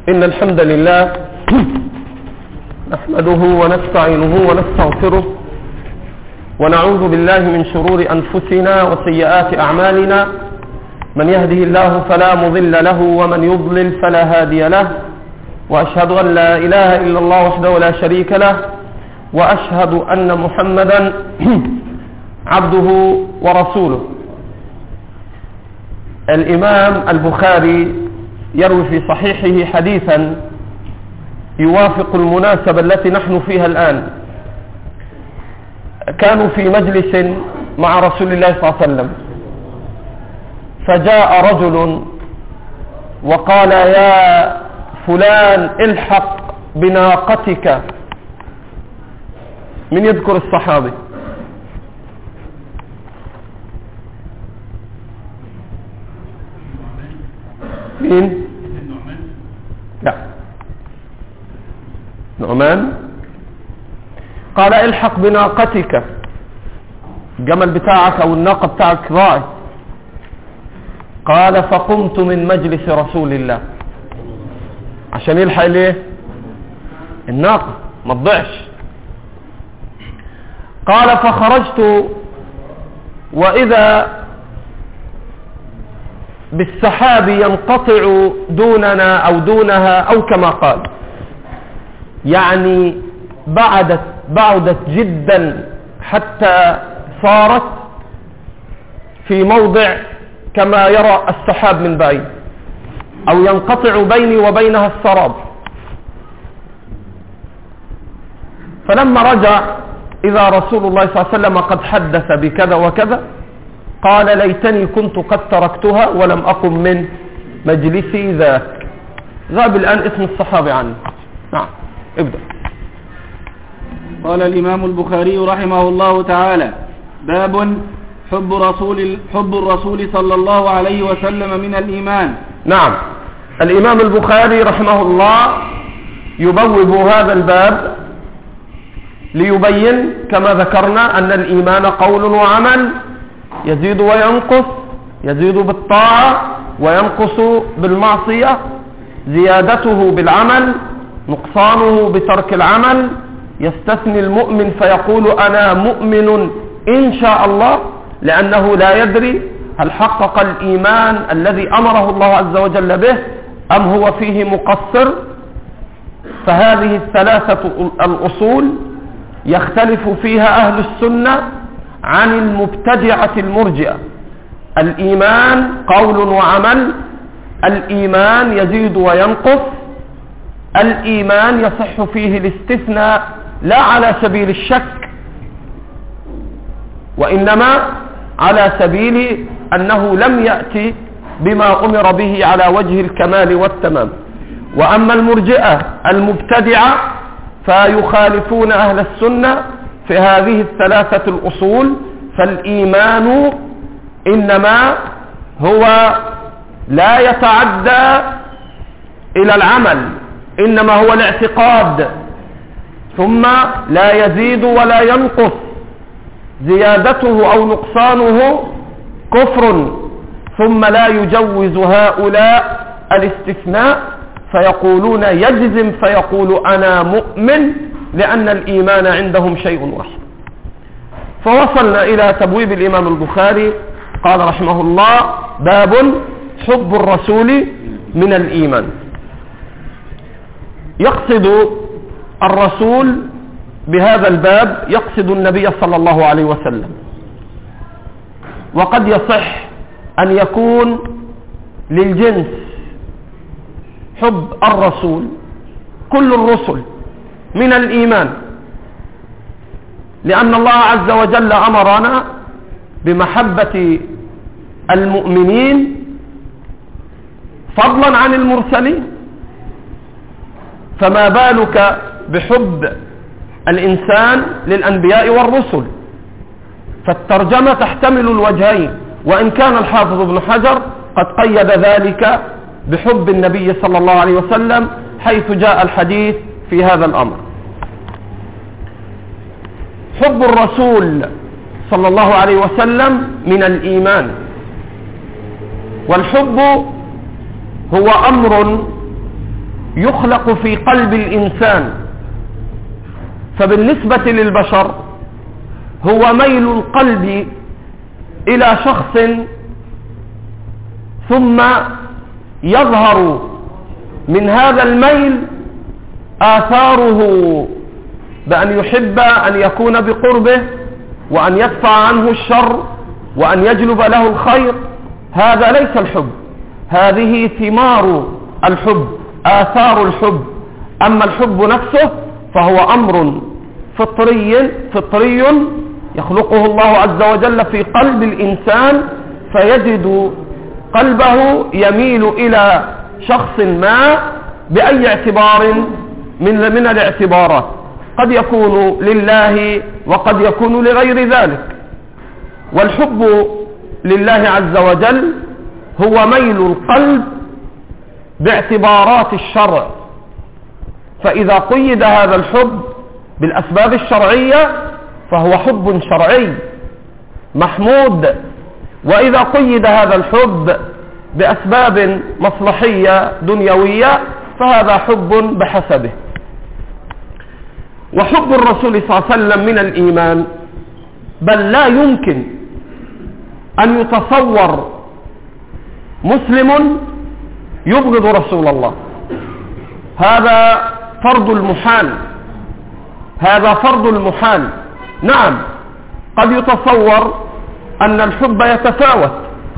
إن الحمد لله نحمده ونستعينه ونستغفره ونعوذ بالله من شرور أنفسنا وسيئات أعمالنا. من يهده الله فلا مضل له ومن يضلل فلا هادي له، وأشهد أن لا إله إلا الله وحده لا شريك له، وأشهد أن محمدا عبده ورسوله. الإمام البخاري يروي في صحيحه حديثا يوافق المناسبة التي نحن فيها الآن. كانوا في مجلس مع رسول الله صلى الله عليه وسلم، فجاء رجل وقال: يا فلان الحق بناقتك. من يذكر الصحابي؟ مين؟ لا، نعمان. قال: الحق بناقتك، الجمل بتاعك او الناقة بتاعك راعي. قال: فقمت من مجلس رسول الله، عشان يلحق ليه الناقة ما تضيعش. قال: فخرجت وإذا بالسحاب ينقطع دوننا أو دونها، أو كما قال، يعني بعدت جدا حتى صارت في موضع كما يرى السحاب من بعيد، أو ينقطع بيني وبينها السراب. فلما رجع إذا رسول الله صلى الله عليه وسلم قد حدث بكذا وكذا، قال: ليتني كنت قد تركتها ولم أقم من مجلسي ذاك. غاب الآن اسم الصحابي عنه. نعم، ابدأ. قال الإمام البخاري رحمه الله تعالى: باب حب الرسول صلى الله عليه وسلم من الإيمان. نعم، الإمام البخاري رحمه الله يبوب هذا الباب ليبين كما ذكرنا أن الإيمان قول وعمل، يزيد وينقص، يزيد بالطاعة وينقص بالمعصية، زيادته بالعمل، نقصانه بترك العمل. يستثني المؤمن فيقول: أنا مؤمن إن شاء الله، لأنه لا يدري هل حقق الإيمان الذي أمره الله عز وجل به أم هو فيه مقصر. فهذه الثلاثة الأصول يختلف فيها أهل السنة عن المبتدعة المرجئة. الإيمان قول وعمل، الإيمان يزيد وينقص، الإيمان يصح فيه الاستثناء لا على سبيل الشك، وإنما على سبيل أنه لم يأتي بما أمر به على وجه الكمال والتمام. وأما المرجئة المبتدعة فيخالفون أهل السنة في هذه الثلاثة الأصول. فالإيمان إنما هو لا يتعدى إلى العمل، إنما هو الاعتقاد، ثم لا يزيد ولا ينقص، زيادته أو نقصانه كفر. ثم لا يجوز هؤلاء الاستثناء، فيقولون يجزم فيقول: أنا مؤمن، لأن الإيمان عندهم شيء واحد. فوصلنا إلى تبويب الإمام البخاري. قال رحمه الله: باب حب الرسول من الإيمان. يقصد الرسول بهذا الباب يقصد النبي صلى الله عليه وسلم. وقد يصح أن يكون للجنس حب الرسول، كل الرسل من الإيمان، لأن الله عز وجل أمرنا بمحبة المؤمنين فضلا عن المرسلين، فما بالك بحب الإنسان للأنبياء والرسل؟ فالترجمة تحتمل الوجهين، وإن كان الحافظ ابن حجر قد قيد ذلك بحب النبي صلى الله عليه وسلم، حيث جاء الحديث في هذا الأمر. حب الرسول صلى الله عليه وسلم من الإيمان. والحب هو أمر يخلق في قلب الإنسان. فبالنسبة للبشر هو ميل القلب إلى شخص، ثم يظهر من هذا الميل آثاره بأن يحب أن يكون بقربه، وأن يدفع عنه الشر، وأن يجلب له الخير. هذا ليس الحب، هذه ثمار الحب، آثار الحب. أما الحب نفسه فهو أمر فطري يخلقه الله عز وجل في قلب الإنسان، فيجد قلبه يميل إلى شخص ما بأي اعتبار من الاعتبارات، قد يكون لله وقد يكون لغير ذلك. والحب لله عز وجل هو ميل القلب باعتبارات الشرع، فإذا قيد هذا الحب بالأسباب الشرعية فهو حب شرعي محمود، وإذا قيد هذا الحب بأسباب مصلحية دنيوية فهذا حب بحسبه. وحب الرسول صلى الله عليه وسلم من الإيمان، بل لا يمكن أن يتصور مسلم يبغض رسول الله، هذا فرض المحال، هذا فرض المحال. نعم، قد يتصور أن الحب يتفاوت،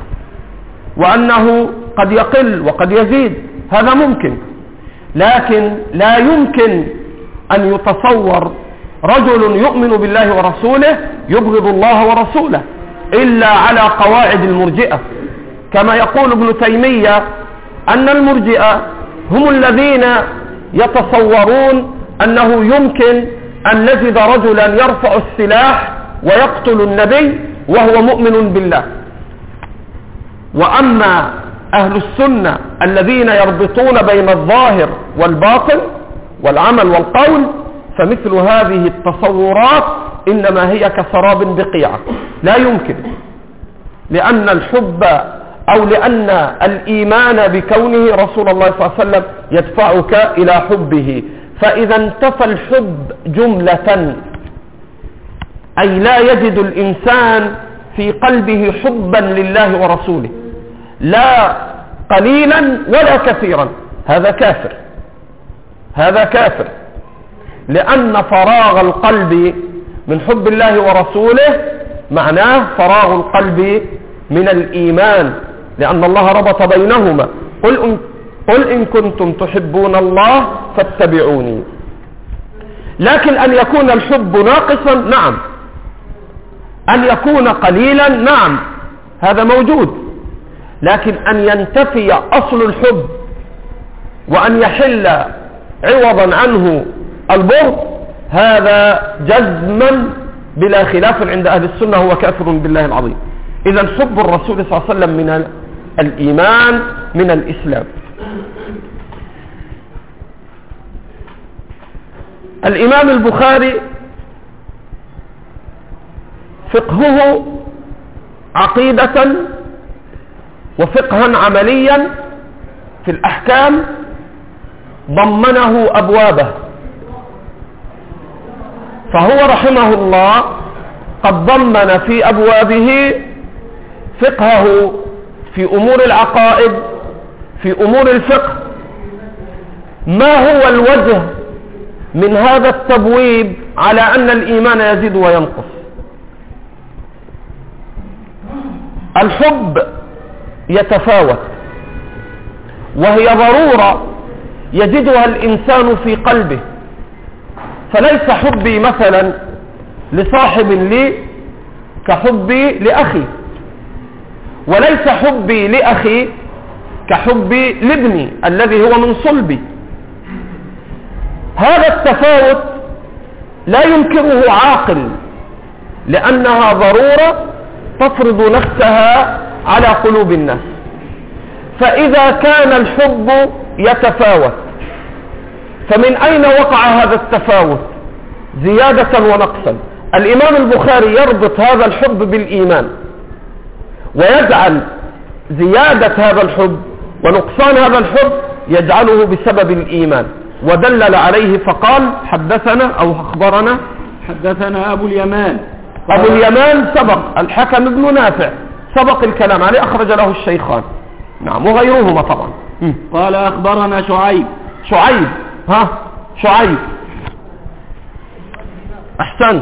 وأنه قد يقل وقد يزيد، هذا ممكن، لكن لا يمكن أن يتصور رجل يؤمن بالله ورسوله يبغض الله ورسوله إلا على قواعد المرجئة، كما يقول ابن تيمية أن المرجئة هم الذين يتصورون أنه يمكن أن نجد رجلا يرفع السلاح ويقتل النبي وهو مؤمن بالله. وأما أهل السنة الذين يربطون بين الظاهر والباطن والعمل والقول، فمثل هذه التصورات إنما هي كسراب بقيعة، لا يمكن، لأن الحب أو لأن الإيمان بكونه رسول الله صلى الله عليه وسلم يدفعك إلى حبه. فإذا انتفى الحب جملة، أي لا يجد الإنسان في قلبه حبا لله ورسوله، لا قليلا ولا كثيرا، هذا كافر، هذا كافر، لأن فراغ القلب من حب الله ورسوله معناه فراغ القلب من الإيمان، لأن الله ربط بينهما. قل إن كنتم تحبون الله فاتبعوني. لكن أن يكون الحب ناقصا، نعم، أن يكون قليلا، نعم، هذا موجود، لكن أن ينتفي أصل الحب وأن يحل عوضا عنه البغض، هذا جزما بلا خلاف عند أهل السنة هو كافر بالله العظيم. إذا حب الرسول صلى الله عليه وسلم من الإيمان، من الإسلام. الإمام البخاري فقهه عقيدة وفقها عمليا في الأحكام ضمنه أبوابه، فهو رحمه الله قد ضمن في أبوابه فقهه في أمور العقائد، في أمور الفقه. ما هو الوجه من هذا التبويب على أن الإيمان يزيد وينقص؟ الحب يتفاوت، وهي ضرورة يجدها الإنسان في قلبه، فليس حبي مثلا لصاحب لي كحبي لأخي، وليس حبي لأخي كحبي لابني الذي هو من صلبي. هذا التفاوت لا ينكره عاقل، لأنها ضرورة تفرض نفسها على قلوب الناس. فإذا كان الحب يتفاوت، فمن أين وقع هذا التفاوت زيادة ونقصا؟ الإمام البخاري يربط هذا الحب بالإيمان، ويجعل زيادة هذا الحب ونقصان هذا الحب يجعله بسبب الإيمان، ودلل عليه فقال حدثنا أو أخبرنا حدثنا أبو اليمان. أبو اليمان سبق الحكم بن نافع، سبق الكلام عليه، أخرج له الشيخان، نعم، وغيرهما طبعا. قال أخبرنا شعيب. شعيب أحسن،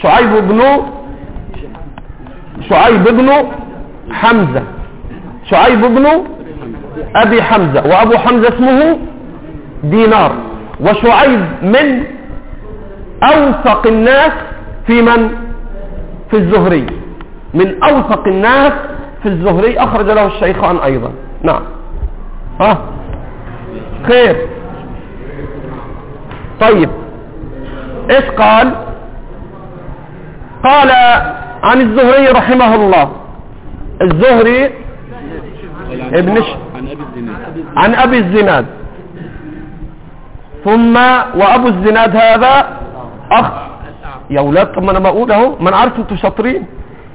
شعيب بن حمزة، شعيب بن أبي حمزة، وأبو حمزة اسمه دينار. وشعيب من أوثق الناس في الزهري، من أوثق الناس في الزهري، أخرج له الشيخان أيضا. نعم. خير. طيب، إيش قال عن الزهري رحمه الله؟ الزهري عن أبي الزناد، ثم وأبو الزناد هذا يا ولاد، طب ما أنا بقول أهو، ما أنا عارف أنتوا شاطرين.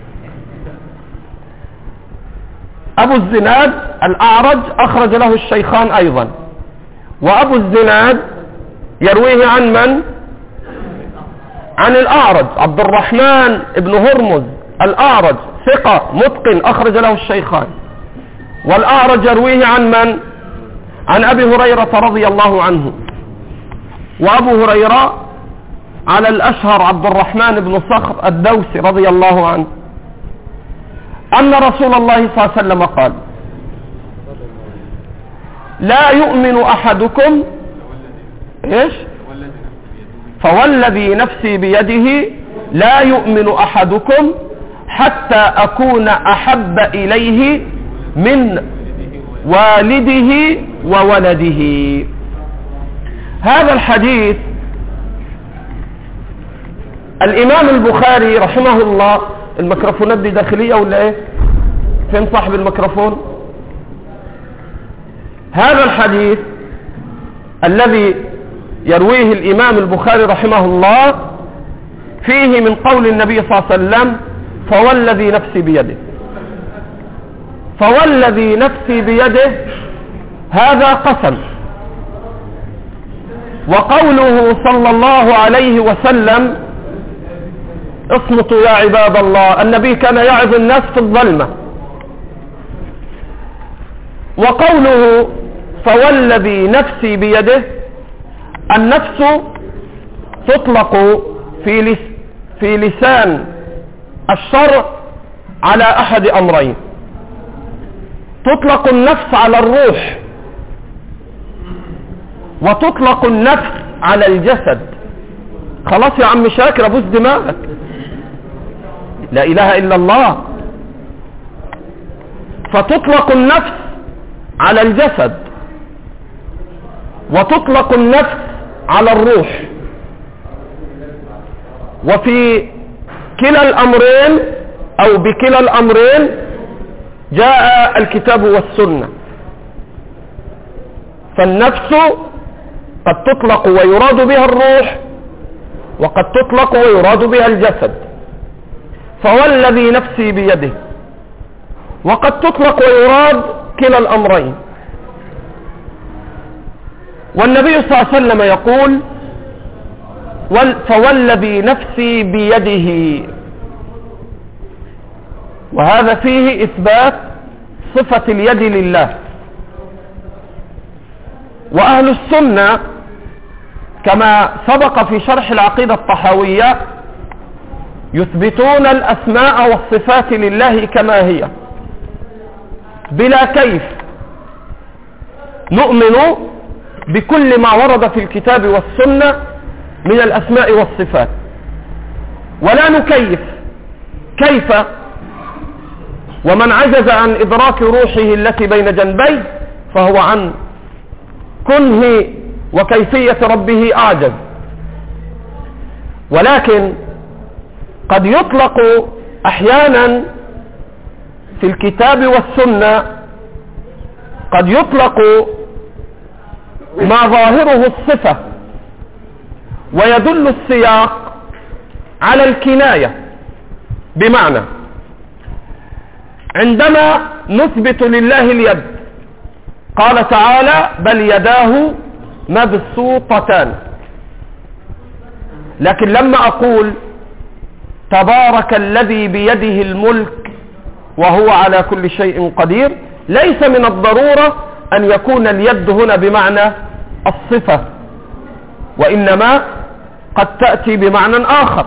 أبو الزناد الأعرج، أخرج له الشيخان أيضا. وأبو الزناد يرويه عن من؟ عن الأعرج، عبد الرحمن بن هرمز الأعرج، ثقة متقن، أخرج له الشيخان. والأعرج يرويه عن من؟ عن أبي هريرة رضي الله عنه. وأبو هريرة على الأشهر عبد الرحمن بن صخر الدوسي رضي الله عنه، أن رسول الله صلى الله عليه وسلم قال: لا يؤمن أحدكم إيش؟ فوالذي نفسي بيده لا يؤمن أحدكم حتى أكون أحب إليه من والده وولده. هذا الحديث الإمام البخاري رحمه الله، الميكروفونات دي داخلية ولا ايه؟ فين صاحب الميكروفون؟ هذا الحديث الذي يرويه الإمام البخاري رحمه الله فيه من قول النبي صلى الله عليه وسلم: فوالذي نفسي بيده. فوالذي نفسي بيده هذا قسم. وقوله صلى الله عليه وسلم: اصمتوا يا عباد الله، النبي كان يعظ الناس في الظلمة. وقوله فوالذي نفسي بيده، النفس تطلق في لسان الشرع على أحد أمرين: تطلق النفس على الروح، وتطلق النفس على الجسد. خلاص يا عم شاكر، ابوس دماغك، لا إله إلا الله. فتطلق النفس على الجسد، وتطلق النفس على الروح. وفي كلا الأمرين أو بكلا الأمرين جاء الكتاب والسنة. فالنفس قد تطلق ويراد بها الروح، وقد تطلق ويراد بها الجسد. فوالذي نفسي بيده، وقد تطلق ويراد كلا الأمرين. والنبي صلى الله عليه وسلم يقول: فوالذي نفسي بيده. وهذا فيه إثبات صفة اليد لله. وأهل السنة كما سبق في شرح العقيدة الطحاوية يثبتون الأسماء والصفات لله كما هي بلا كيف. نؤمن بكل ما ورد في الكتاب والسنة من الأسماء والصفات، ولا نكيف كيف. ومن عجز عن إدراك روحه التي بين جنبيه فهو عن كنه وكيفية ربه أعجز. ولكن قد يطلق أحيانا في الكتاب والسنة، قد يطلق ما ظاهره الصفة ويدل السياق على الكناية. بمعنى عندما نثبت لله اليد قال تعالى بل يداه مبسوطتان. لكن لما أقول تبارك الذي بيده الملك وهو على كل شيء قدير، ليس من الضرورة أن يكون اليد هنا بمعنى الصفة، وإنما قد تأتي بمعنى آخر.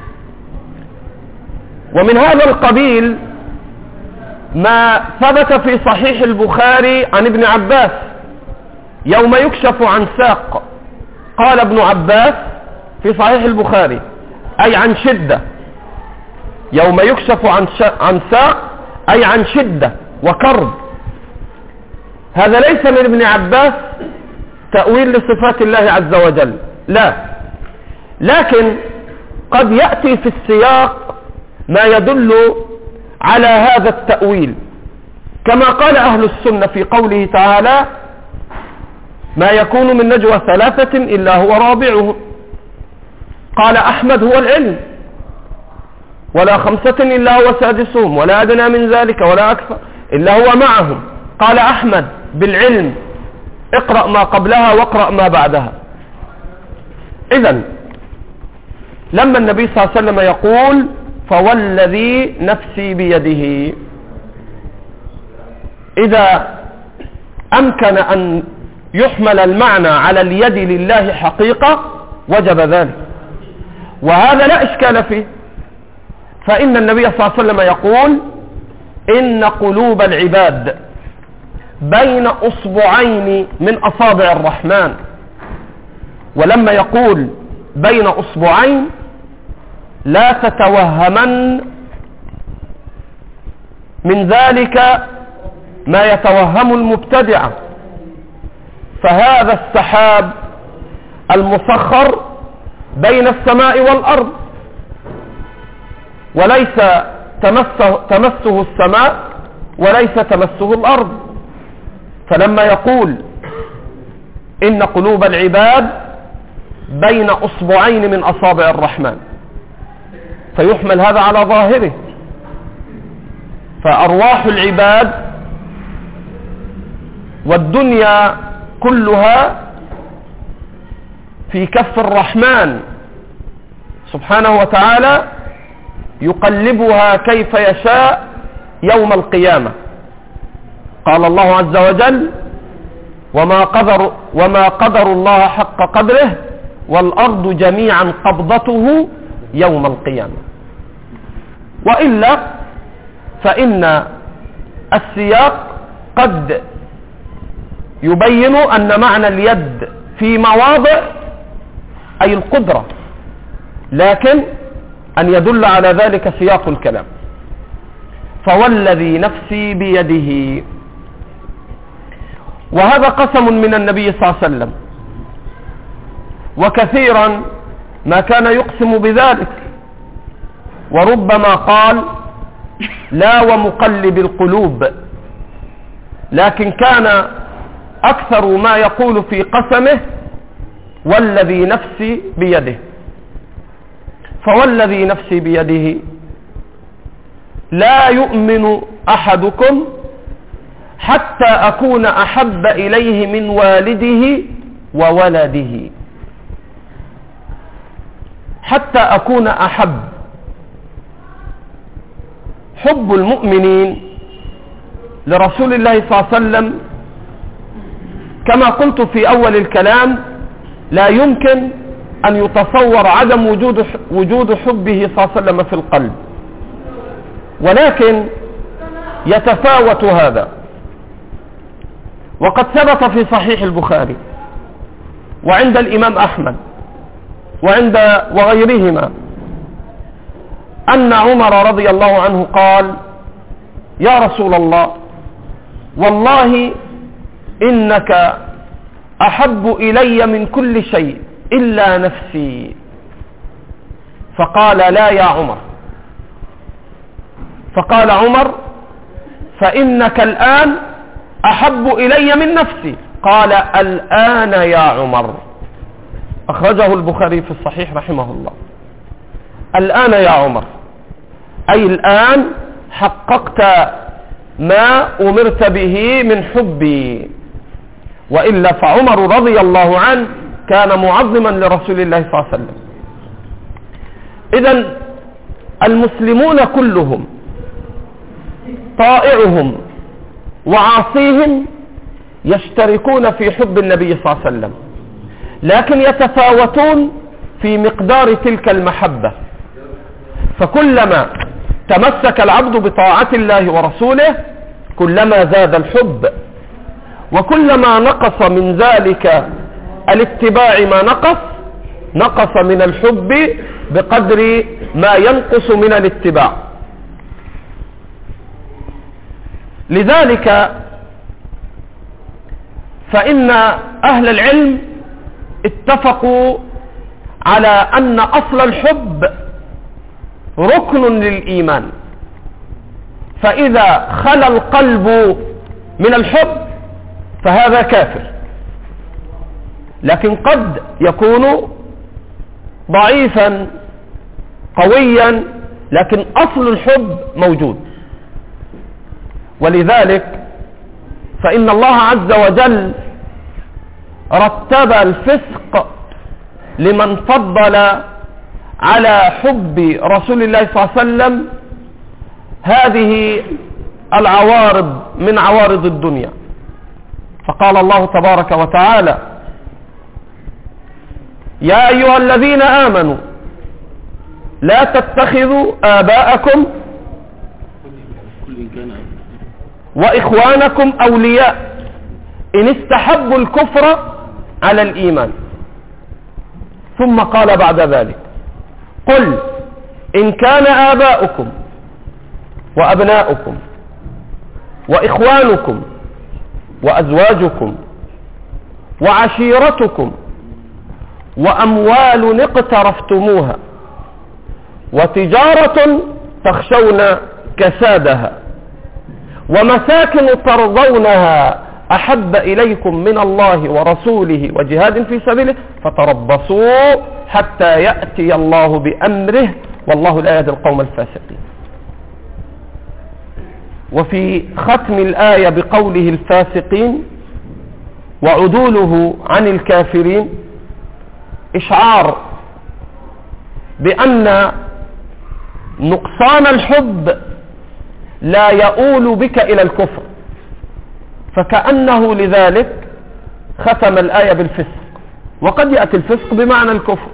ومن هذا القبيل ما ثبت في صحيح البخاري عن ابن عباس يوم يكشف عن ساق. قال ابن عباس في صحيح البخاري أي عن شدة، يوم يكشف عن ساق أي عن شدة وكرب. هذا ليس من ابن عباس تأويل لصفات الله عز وجل، لا، لكن قد يأتي في السياق ما يدل على هذا التأويل، كما قال أهل السنة في قوله تعالى ما يكون من نجوى ثلاثة إلا هو رابعهم. قال أحمد هو العلم، ولا خمسة إلا هو سادسهم، ولا أدنى من ذلك ولا أكثر إلا هو معهم. قال أحمد بالعلم اقرأ ما قبلها واقرأ ما بعدها. إذن لما النبي صلى الله عليه وسلم يقول فوالذي نفسي بيده، إذا أمكن أن يحمل المعنى على اليد لله حقيقة وجب ذلك، وهذا لا إشكال فيه. فإن النبي صلى الله عليه وسلم يقول إن قلوب العباد بين أصبعين من أصابع الرحمن. ولما يقول بين أصبعين لا تتوهمن من ذلك ما يتوهم المبتدعة، فهذا السحاب المسخر بين السماء والأرض، وليس تمسه السماء وليس تمسه الأرض. فلما يقول إن قلوب العباد بين أصبعين من أصابع الرحمن فيحمل هذا على ظاهره، فأرواح العباد والدنيا كلها في كف الرحمن سبحانه وتعالى يقلبها كيف يشاء يوم القيامة. قال الله عز وجل وما قدر الله حق قدره والأرض جميعا قبضته يوم القيامة. وإلا فإن السياق قد يبين أن معنى اليد في مواضع أي القدرة، لكن أن يدل على ذلك سياق الكلام. فوالذي نفسي بيده، وهذا قسم من النبي صلى الله عليه وسلم، وكثيرا ما كان يقسم بذلك، وربما قال لا ومقلب القلوب، لكن كان أكثر ما يقول في قسمه والذي نفسي بيده. فوالذي نفسي بيده لا يؤمن أحدكم حتى أكون أحب إليه من والده وولده، حتى أكون أحب. حب المؤمنين لرسول الله صلى الله عليه وسلم كما قلت في أول الكلام لا يمكن أن يتصور عدم وجود حبه صلى الله عليه وسلم في القلب، ولكن يتفاوت هذا. وقد ثبت في صحيح البخاري وعند الإمام أحمد وغيرهما أن عمر رضي الله عنه قال يا رسول الله والله إنك أحب إلي من كل شيء إلا نفسي. فقال لا يا عمر. فقال عمر فإنك الآن أحب إلي من نفسي. قال الآن يا عمر. أخرجه البخاري في الصحيح رحمه الله. الآن يا عمر أي الآن حققت ما أمرت به من حبي، وإلا فعمر رضي الله عنه كان معظما لرسول الله صلى الله عليه وسلم. إذن المسلمون كلهم طائعهم وعاصيهم يشتركون في حب النبي صلى الله عليه وسلم، لكن يتفاوتون في مقدار تلك المحبة. فكلما تمسك العبد بطاعة الله ورسوله كلما زاد الحب، وكلما نقص من ذلك الاتباع ما نقص من الحب بقدر ما ينقص من الاتباع. لذلك فإن أهل العلم اتفقوا على أن أصل الحب ركن للإيمان، فإذا خلا القلب من الحب فهذا كافر، لكن قد يكون ضعيفا قويا لكن أصل الحب موجود. ولذلك فإن الله عز وجل رتب الفسق لمن فضل على حب رسول الله صلى الله عليه وسلم هذه العوارض من عوارض الدنيا. فقال الله تبارك وتعالى: يا أيها الذين آمنوا لا تتخذوا آباءكم وإخوانكم أولياء إن استحبوا الكفر على الإيمان. ثم قال بعد ذلك: قل إن كان آباؤكم وأبناؤكم وإخوانكم وأزواجكم وعشيرتكم وأموال اقترفتموها وتجارة تخشون كسادها ومساكن ترضونها أحب إليكم من الله ورسوله وجهاد في سبيله فتربصوا حتى يأتي الله بأمره والله لا يهدي القوم الفاسقين. وفي ختم الآية بقوله الفاسقين وعدوله عن الكافرين إشعار بأن نقصان الحب لا يؤول بك إلى الكفر، فكأنه لذلك ختم الآية بالفسق، وقد يأتي الفسق بمعنى الكفر.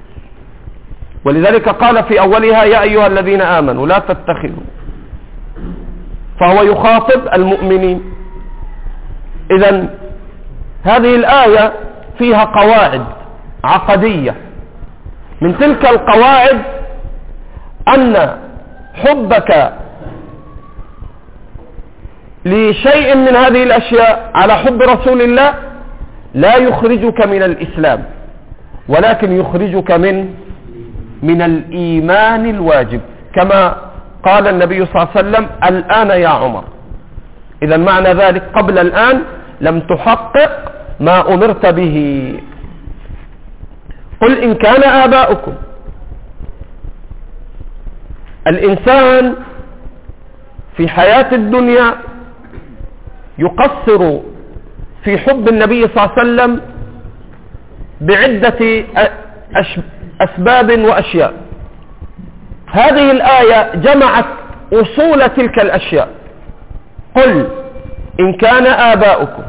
ولذلك قال في أولها: يا أيها الذين آمنوا لا تتخذوا، فهو يخاطب المؤمنين. إذن هذه الآية فيها قواعد عقدية. من تلك القواعد أن حبك لشيء من هذه الأشياء على حب رسول الله لا يخرجك من الإسلام، ولكن يخرجك من الإيمان الواجب، كما قال النبي صلى الله عليه وسلم: الآن يا عمر. إذا معنى ذلك قبل الآن لم تحقق ما أمرت به. قل إن كان آباؤكم. الإنسان في حياة الدنيا يقصر في حب النبي صلى الله عليه وسلم بعدة أسباب وأشياء. هذه الآية جمعت أصول تلك الأشياء. قل إن كان آباؤكم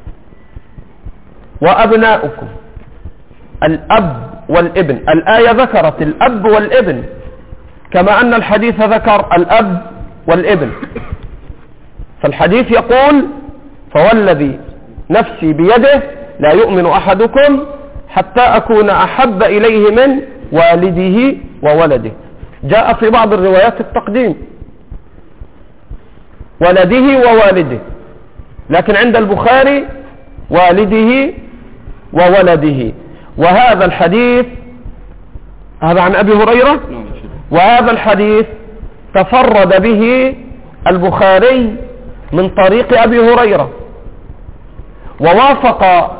وأبناؤكم، الأب والابن. الآية ذكرت الأب والابن كما أن الحديث ذكر الأب والابن. فالحديث يقول: فوالذي نفسي بيده لا يؤمن أحدكم حتى أكون أحب إليه من والده وولده. جاء في بعض الروايات التقديم ولده ووالده، لكن عند البخاري والده وولده. وهذا الحديث هذا عن أبي هريرة، وهذا الحديث تفرد به البخاري من طريق أبي هريرة، ووافق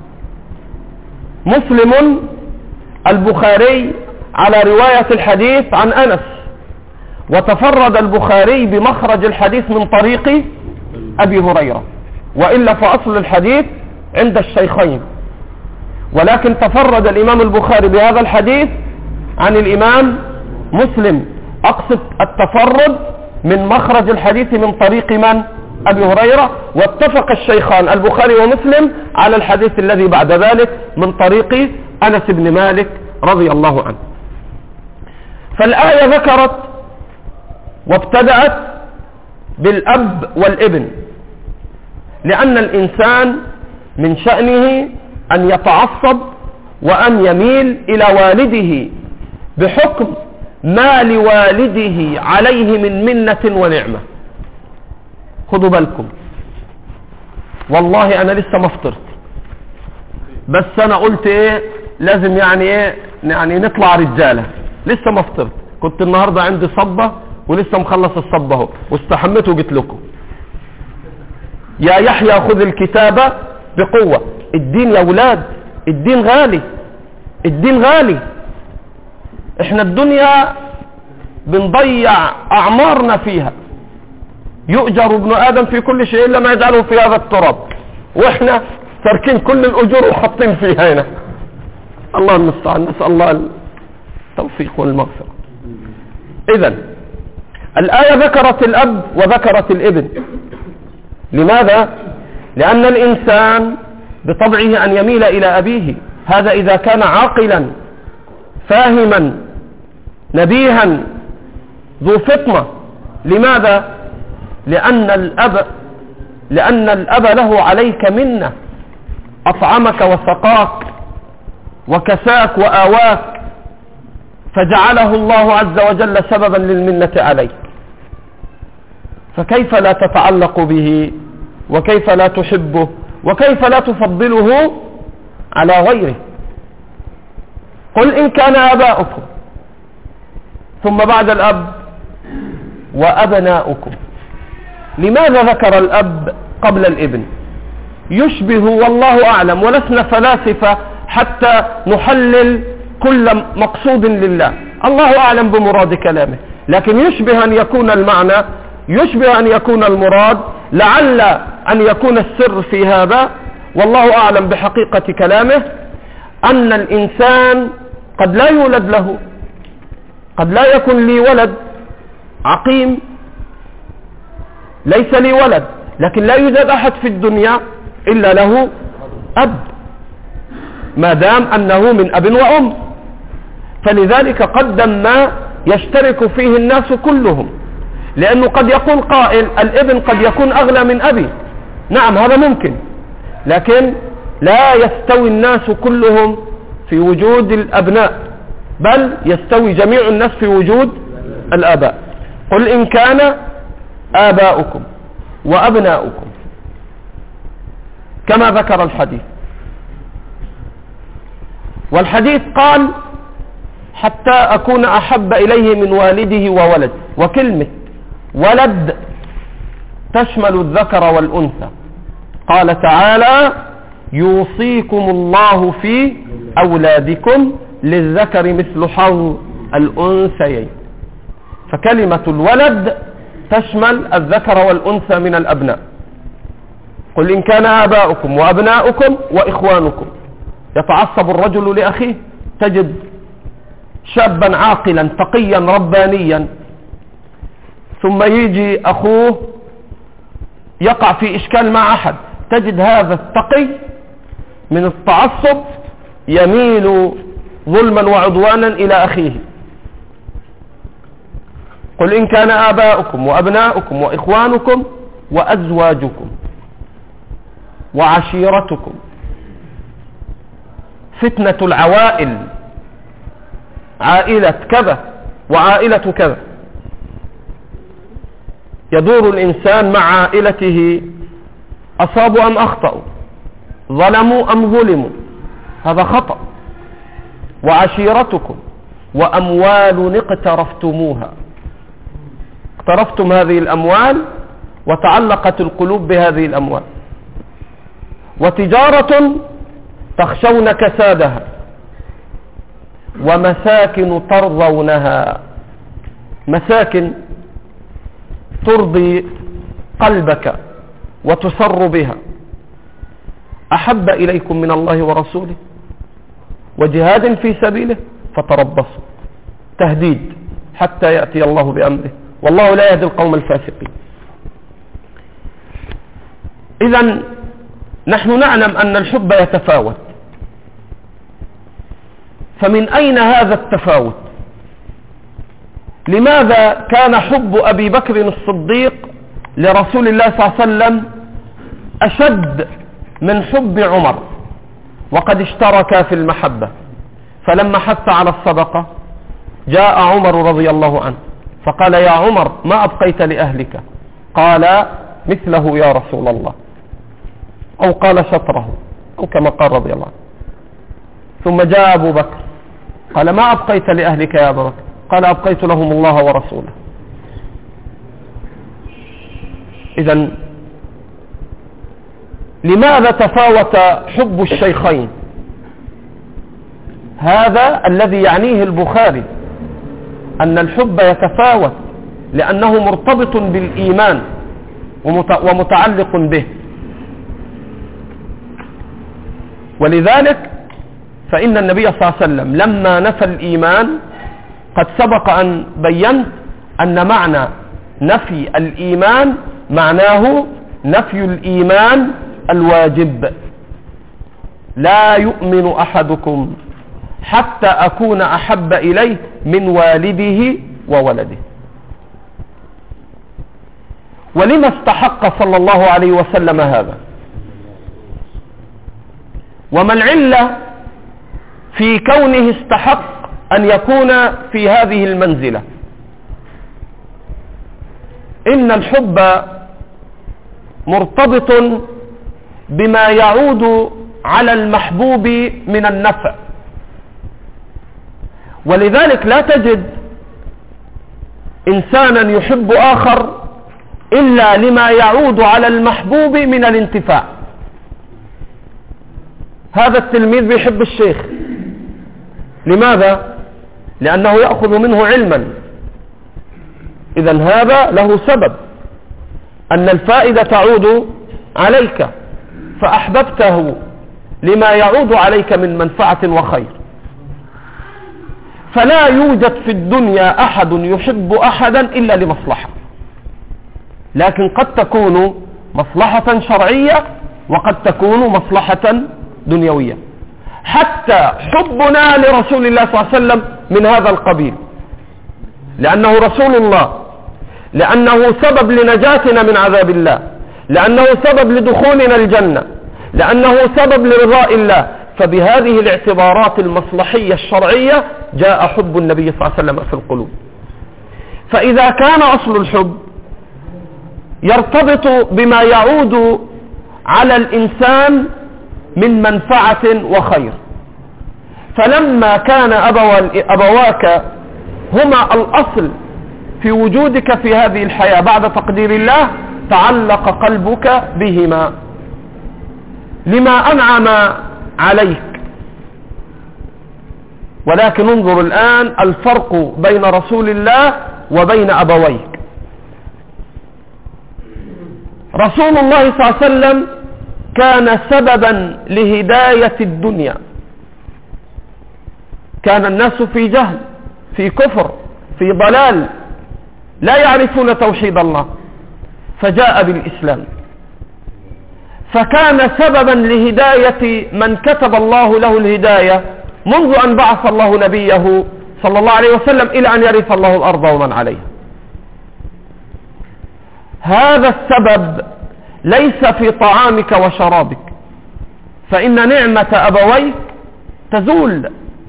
مسلم البخاري على رواية الحديث عن أنس، وتفرد البخاري بمخرج الحديث من طريق أبي هريرة. وإلا فأصل الحديث عند الشيخين، ولكن تفرد الإمام البخاري بهذا الحديث عن الإمام مسلم. أقصد التفرد من مخرج الحديث من طريق من؟ أبي هريرة. واتفق الشيخان البخاري ومسلم على الحديث الذي بعد ذلك من طريق أنس بن مالك رضي الله عنه. فالآية ذكرت وابتدأت بالأب والابن، لأن الإنسان من شأنه أن يتعصب وأن يميل إلى والده بحكم ما لوالده عليه من منة ونعمة. خذوا بالكم، والله أنا لسه ما فطرت، بس أنا قلت إيه لازم يعني نطلع رجالة. لسه ما فطرت، كنت النهاردة عندي صبة ولسه مخلص الصبة اهو، واستحمت وجيت لكم. يا يحيى خذ الكتابة بقوة. الدين يا ولاد، الدين غالي، الدين غالي. احنا الدنيا بنضيع اعمارنا فيها. يؤجر ابن ادم في كل شيء الا ما يجعله في هذا التراب، واحنا تركين كل الاجور وحاطين فيها هنا. الله المستعان، نسأل الله التوفيق والمغفرة. اذا الآية ذكرت الأب وذكرت الابن. لماذا؟ لأن الإنسان بطبعه أن يميل إلى أبيه، هذا إذا كان عاقلا فاهما نبيها ذو فطنة. لماذا؟ لأن الأب له عليك منة، أطعمك وسقاك وكساك وآواك، فجعله الله عز وجل سببا للمنة عليك، فكيف لا تتعلق به وكيف لا تحبه وكيف لا تفضله على غيره؟ قل إن كان آباؤكم، ثم بعد الأب وأبناؤكم. لماذا ذكر الأب قبل الابن؟ يشبه والله أعلم، ولسنا فلاسفة حتى نحلل كل مقصود لله، الله أعلم بمراد كلامه، لكن يشبه أن يكون المعنى، يشبه أن يكون المراد، لعل أن يكون السر في هذا والله أعلم بحقيقة كلامه، أن الإنسان قد لا يولد له، قد لا يكون لي ولد عقيم، ليس لي ولد، لكن لا يوجد أحد في الدنيا إلا له أب، ما دام أنه من أب وأم. فلذلك قدم ما يشترك فيه الناس كلهم، لأنه قد يقول قائل الابن قد يكون أغلى من أبي. نعم هذا ممكن، لكن لا يستوي الناس كلهم في وجود الأبناء، بل يستوي جميع الناس في وجود الآباء. قل إن كان آباؤكم وأبناؤكم كما ذكر الحديث. والحديث قال حتى أكون أحب إليه من والده وولد، وكلمة ولد تشمل الذكر والأنثى. قال تعالى يوصيكم الله في أولادكم للذكر مثل حظ الأنثيين. فكلمة الولد تشمل الذكر والأنثى من الأبناء. قل إن كان آباؤكم وأبناؤكم وإخوانكم. يتعصب الرجل لأخيه، تجد شابا عاقلا تقيا ربانيا، ثم يجي أخوه يقع في إشكال مع أحد، تجد هذا التقي من التعصب يميل ظلما وعدوانا إلى أخيه. قل إن كان آباؤكم وأبناؤكم وإخوانكم وأزواجكم وعشيرتكم. فتنة العوائل، عائلة كذا وعائلة كذا، يدور الإنسان مع عائلته، أصابوا أم أخطأوا، ظلموا أم ظلموا، هذا خطأ. وعشيرتكم وأموال اقترفتموها، اقترفتم هذه الأموال وتعلقت القلوب بهذه الأموال. وتجارة تخشون كسادها ومساكن ترضونها، مساكن ترضي قلبك وتسر بها. أحب إليكم من الله ورسوله وجهاد في سبيله فتربصوا. تهديد حتى يأتي الله بأمره، والله لا يهدي القوم الفاسقين. إذن نحن نعلم أن الحب يتفاوت، فمن أين هذا التفاوت؟ لماذا كان حب أبي بكر الصديق لرسول الله صلى الله عليه وسلم أشد من حب عمر وقد اشتركا في المحبة؟ فلما حث على الصدقة جاء عمر رضي الله عنه فقال: يا عمر ما أبقيت لأهلك؟ قال: مثله يا رسول الله، أو قال شطره، أو كما قال رضي الله عنه. ثم جاء أبو بكر قال: ما أبقيت لأهلك يا أبا بكر؟ قال: أبقيت لهم الله ورسوله. إذن لماذا تفاوت حب الشيخين؟ هذا الذي يعنيه البخاري، أن الحب يتفاوت لأنه مرتبط بالإيمان ومتعلق به. ولذلك فإن النبي صلى الله عليه وسلم لما نفى الإيمان، قد سبق أن بينت أن معنى نفي الإيمان معناه نفي الإيمان الواجب. لا يؤمن أحدكم حتى أكون أحب إليه من والده وولده. ولما استحق صلى الله عليه وسلم هذا؟ وما العلة في كونه استحق أن يكون في هذه المنزلة؟ إن الحب مرتبط بما يعود على المحبوب من النفع، ولذلك لا تجد إنسانا يحب آخر إلا لما يعود على المحبوب من الانتفاع. هذا التلميذ بيحب الشيخ، لماذا؟ لأنه يأخذ منه علما. إذن هذا له سبب، أن الفائدة تعود عليك فأحببته لما يعود عليك من منفعة وخير. فلا يوجد في الدنيا أحد يحب أحدا إلا لمصلحة، لكن قد تكون مصلحة شرعية وقد تكون مصلحة دنيوية. حتى حبنا لرسول الله صلى الله عليه وسلم من هذا القبيل، لأنه رسول الله، لأنه سبب لنجاتنا من عذاب الله، لأنه سبب لدخولنا الجنة، لأنه سبب لرضاء الله. فبهذه الاعتبارات المصلحية الشرعية جاء حب النبي صلى الله عليه وسلم في القلوب. فإذا كان أصل الحب يرتبط بما يعود على الإنسان من منفعة وخير، فلما كان أبواك هما الأصل في وجودك في هذه الحياة بعد تقدير الله، تعلق قلبك بهما لما أنعم عليك. ولكن انظر الآن الفرق بين رسول الله وبين أبويك. رسول الله صلى الله عليه وسلم كان سببا لهداية الدنيا. كان الناس في جهل، في كفر، في ضلال، لا يعرفون توحيد الله، فجاء بالإسلام، فكان سببا لهداية من كتب الله له الهداية منذ أن بعث الله نبيه صلى الله عليه وسلم إلى أن يرث الله الأرض ومن عليها. هذا السبب ليس في طعامك وشرابك، فإن نعمة أبويك تزول.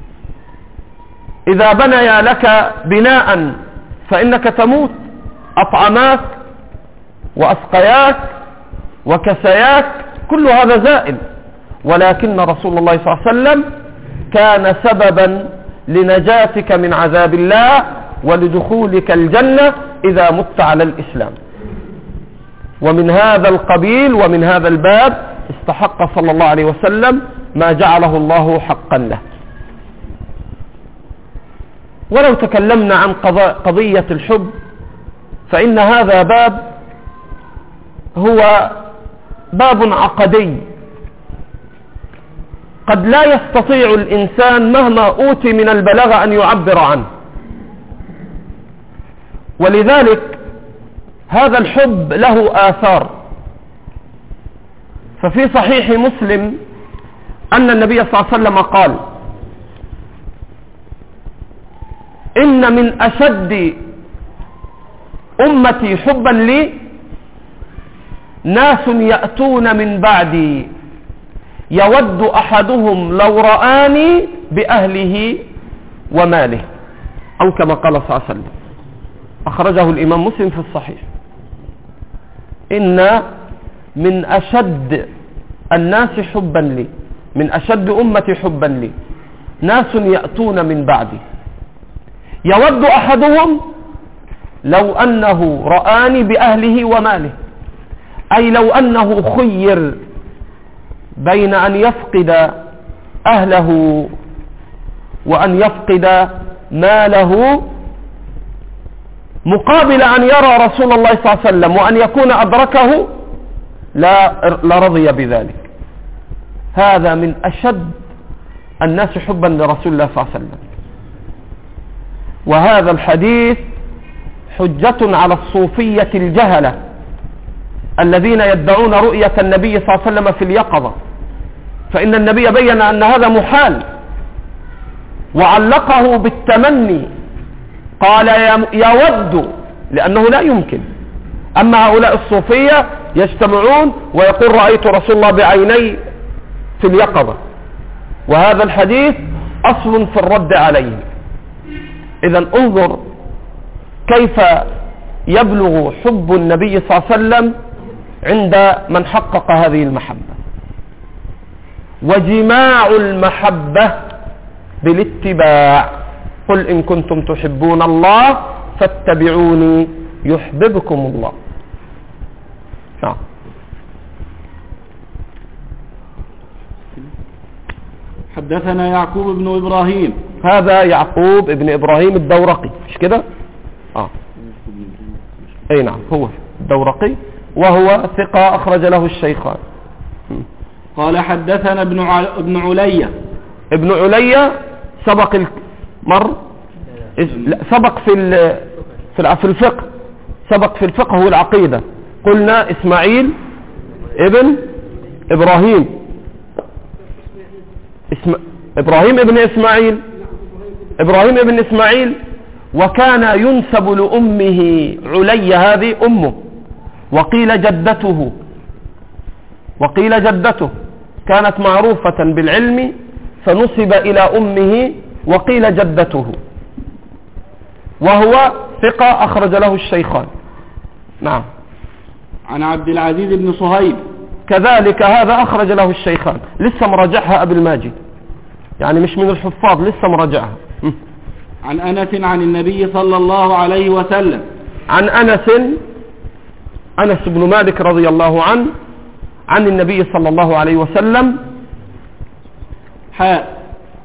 إذا بنيا لك بناء فإنك تموت، أطعماك وأسقياك وكسياك كل هذا زائل. ولكن رسول الله صلى الله عليه وسلم كان سببا لنجاتك من عذاب الله ولدخولك الجنة إذا مت على الإسلام. ومن هذا القبيل ومن هذا الباب استحق صلى الله عليه وسلم ما جعله الله حقا له. ولو تكلمنا عن قضية الحب فإن هذا باب هو باب عقدي، قد لا يستطيع الإنسان مهما أوتي من البلاغة أن يعبر عنه. ولذلك هذا الحب له آثار. ففي صحيح مسلم أن النبي صلى الله عليه وسلم قال: إن من أشد أمتي حبا لي ناس يأتون من بعدي يود أحدهم لو رآني بأهله وماله، أو كما قال صلى الله عليه وسلم. أخرجه الإمام مسلم في الصحيح. إن من أشد الناس حبا لي، من أشد أمتي حبا لي ناس يأتون من بعدي يود أحدهم لو أنه رآني بأهله وماله، أي لو أنه خير بين أن يفقد أهله وأن يفقد ماله مقابل أن يرى رسول الله صلى الله عليه وسلم وأن يكون أدركه لرضي بذلك. هذا من أشد الناس حبا لرسول الله صلى الله عليه وسلم. وهذا الحديث حجة على الصوفية الجهلة الذين يدعون رؤية النبي صلى الله عليه وسلم في اليقظة، فإن النبي بين أن هذا محال وعلقه بالتمني، قال يود، لأنه لا يمكن. أما هؤلاء الصوفية يجتمعون ويقول رأيت رسول الله بعيني في اليقظة، وهذا الحديث أصل في الرد عليه. إذن انظر كيف يبلغ حب النبي صلى الله عليه وسلم عند من حقق هذه المحبة. وجماع المحبة بالاتباع، قل إن كنتم تحبون الله فاتبعوني يحببكم الله. نعم. حدثنا يعقوب بن إبراهيم. هذا يعقوب بن إبراهيم الدورقي، مش كده؟ أي نعم، هو الدورقي، وهو ثقة أخرج له الشيخان. قال حدثنا ابن عليا. ابن عليا سبق سبق في الفقه، سبق في الفقه والعقيدة. قلنا إسماعيل ابن إبراهيم، إبراهيم ابن إسماعيل، وكان ينسب لأمه علي، هذه أمه، وقيل جدته كانت معروفة بالعلم فنسب إلى أمه وقيل جدته، وهو ثقة أخرج له الشيخان. نعم. عن عبد العزيز بن صهيب كذلك، هذا أخرج له الشيخان، لسه مراجعها أبي الماجد، يعني مش من الحفاظ، لسه مراجعها. عن أنس عن النبي صلى الله عليه وسلم. عن أنس بن مالك رضي الله عنه عن النبي صلى الله عليه وسلم. حاء.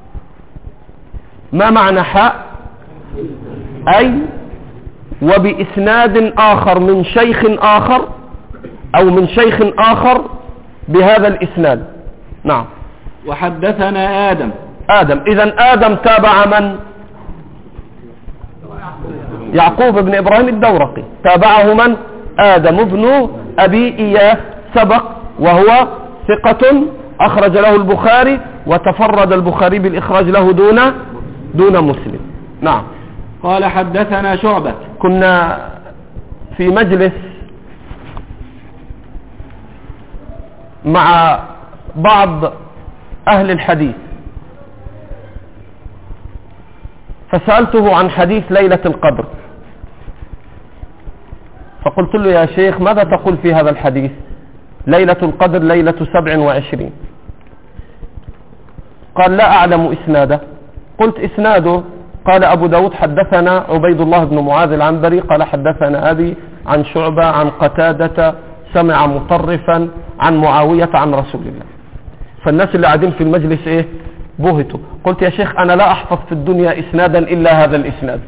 ما معنى حاء؟ أي وبإسناد آخر من شيخ آخر، أو من شيخ آخر بهذا الإسناد. نعم. وحدثنا آدم. إذن آدم تابع من؟ يعقوب بن إبراهيم الدورقي، تابعه من؟ آدم بن أبي إياس، سبق، وهو ثقة أخرج له البخاري، وتفرد البخاري بالإخراج له دون مسلم. نعم. قال حدثنا شعبة. كنا في مجلس مع بعض أهل الحديث، فسألته عن حديث ليلة القدر، فقلت له يا شيخ ماذا تقول في هذا الحديث؟ ليلة القدر ليلة 27. قال لا أعلم إسناده. قلت إسناده؟ قال أبو داود حدثنا عبيد الله بن معاذ العنبري قال حدثنا أبي عن شعبة عن قتادة سمع مطرفا عن معاوية عن رسول الله. فالناس اللي قاعدين في المجلس ايه؟ بوهتوا. قلت يا شيخ أنا لا أحفظ في الدنيا إسنادا إلا هذا الإسناد،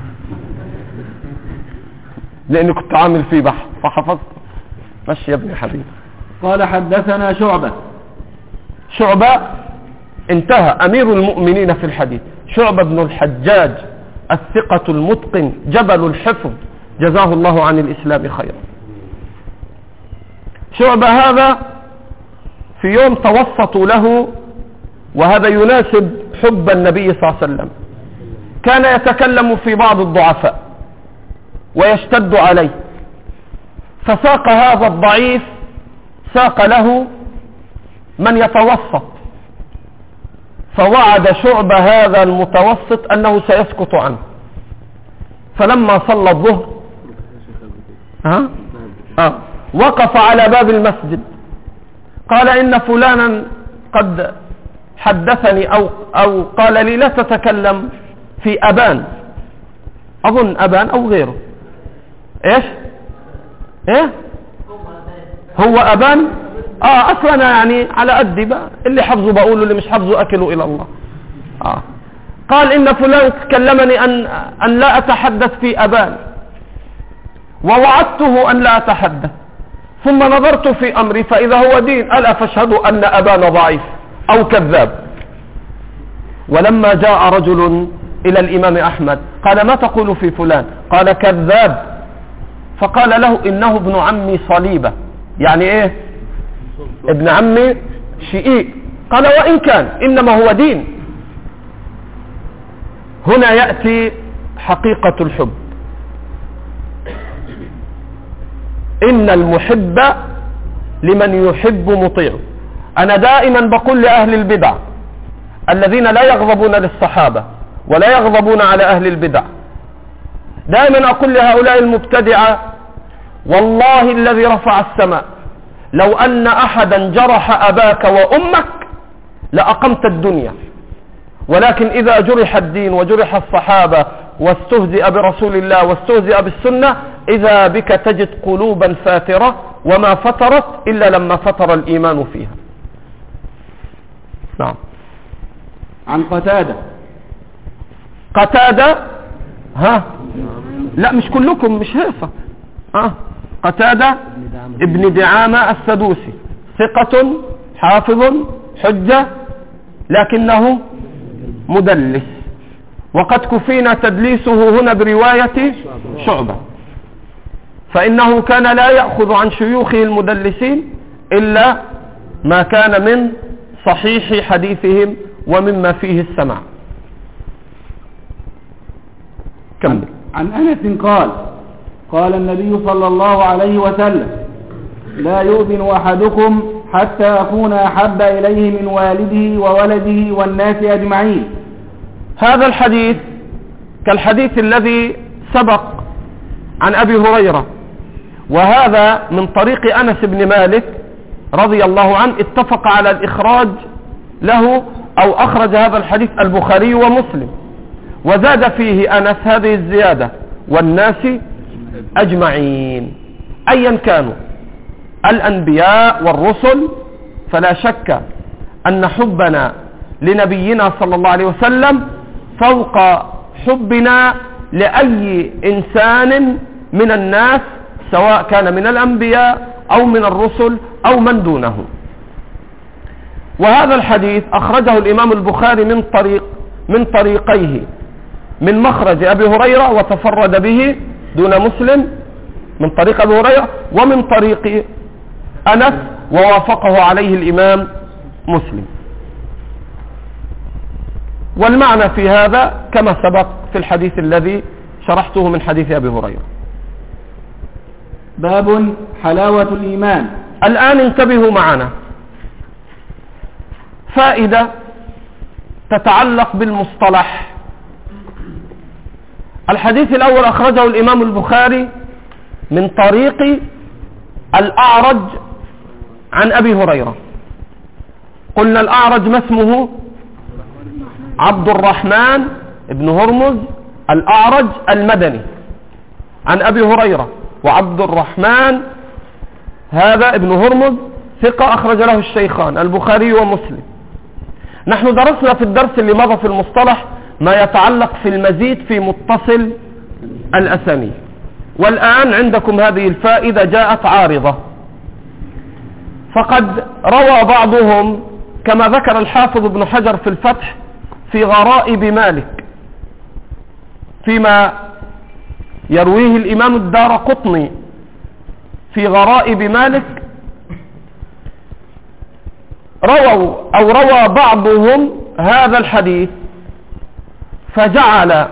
لأني كنت عامل فيه بحث فحفظت. ماشي يا ابن حبيب. قال حدثنا شعبة. انتهى. أمير المؤمنين في الحديث شعبة بن الحجاج الثقة المتقن جبل الحفظ، جزاه الله عن الإسلام خيرا. شعبة هذا في يوم توسطوا له، وهذا يناسب حب النبي صلى الله عليه وسلم، كان يتكلم في بعض الضعفاء ويشتد عليه، فساق هذا الضعيف، ساق له من يتوسط، فوعد شعبة هذا المتوسط أنه سيسكت عنه. فلما صلى الظهر وقف على باب المسجد قال إن فلانا قد حدثني أو قال لي لا تتكلم في أبان، أظن أبان أو غيره. إيش هو أبان؟ أصلا يعني على قدي بقى، اللي حفظه بقوله، اللي مش حفظه أكله إلى الله. قال إن فلان كلمني أن لا أتحدث في أبان، ووعدته أن لا أتحدث، ثم نظرت في أمري فإذا هو دين، ألا فاشهدوا أن أبان ضعيف أو كذاب. ولما جاء رجل إلى الإمام أحمد قال ما تقول في فلان؟ قال كذاب. فقال له إنه ابن عمي صليبة، يعني إيه؟ ابن عمي شقيق. قال وإن كان إنما هو دين. هنا يأتي حقيقة الحب. إن المحب لمن يحب مطيع. أنا دائما بقول لأهل البدع الذين لا يغضبون للصحابة ولا يغضبون على أهل البدع، دائما أقول لهؤلاء المبتدعة والله الذي رفع السماء لو أن أحدا جرح أباك وأمك لأقمت الدنيا، ولكن إذا جرح الدين وجرح الصحابة واستهزئ برسول الله واستهزئ بالسنة إذا بك تجد قلوبا فاترة، وما فترت إلا لما فتر الإيمان فيها. نعم. عن قتادة لا مش كلكم، مش هيصة. قتادة ابن دعامة السدوسي ثقة حافظ حجة، لكنه مدلس، وقد كفينا تدليسه هنا برواية شعبة، فإنه كان لا يأخذ عن شيوخه المدلسين إلا ما كان من صحيح حديثهم ومما فيه السمع. كمل. عن أنس قال النبي صلى الله عليه وسلم لا يؤمن أحدكم حتى أكون أحب إليه من والده وولده والناس أجمعين. هذا الحديث كالحديث الذي سبق عن أبي هريرة، وهذا من طريق أنس بن مالك رضي الله عنه، اتفق على الإخراج له أو أخرج هذا الحديث البخاري ومسلم، وزاد فيه أنس هذه الزيادة والناس أجمعين، أيا كانوا الأنبياء والرسل. فلا شك أن حبنا لنبينا صلى الله عليه وسلم فوق حبنا لأي إنسان من الناس، سواء كان من الأنبياء أو من الرسل أو من دونه. وهذا الحديث أخرجه الإمام البخاري من طريقيه، من مخرج أبي هريرة وتفرد به دون مسلم من طريق أبي هريرة، ومن طريق أنس ووافقه عليه الإمام مسلم. والمعنى في هذا كما سبق في الحديث الذي شرحته من حديث أبي هريرة. باب حلاوة الإيمان. الآن انتبهوا معنا، فائدة تتعلق بالمصطلح. الحديث الأول أخرجه الإمام البخاري من طريق الأعرج عن أبي هريرة. قلنا الأعرج ما اسمه؟ عبد الرحمن بن هرمز الأعرج المدني عن أبي هريرة. وعبد الرحمن هذا ابن هرمز ثقة أخرج له الشيخان البخاري ومسلم. نحن درسنا في الدرس اللي مضى في المصطلح ما يتعلق في المزيد في متصل الأسانيد، والآن عندكم هذه الفائدة جاءت عارضة. فقد روى بعضهم كما ذكر الحافظ ابن حجر في الفتح في غرائب مالك فيما يرويه الإمام الدارقطني في غرائب مالك، روى بعضهم هذا الحديث فجعل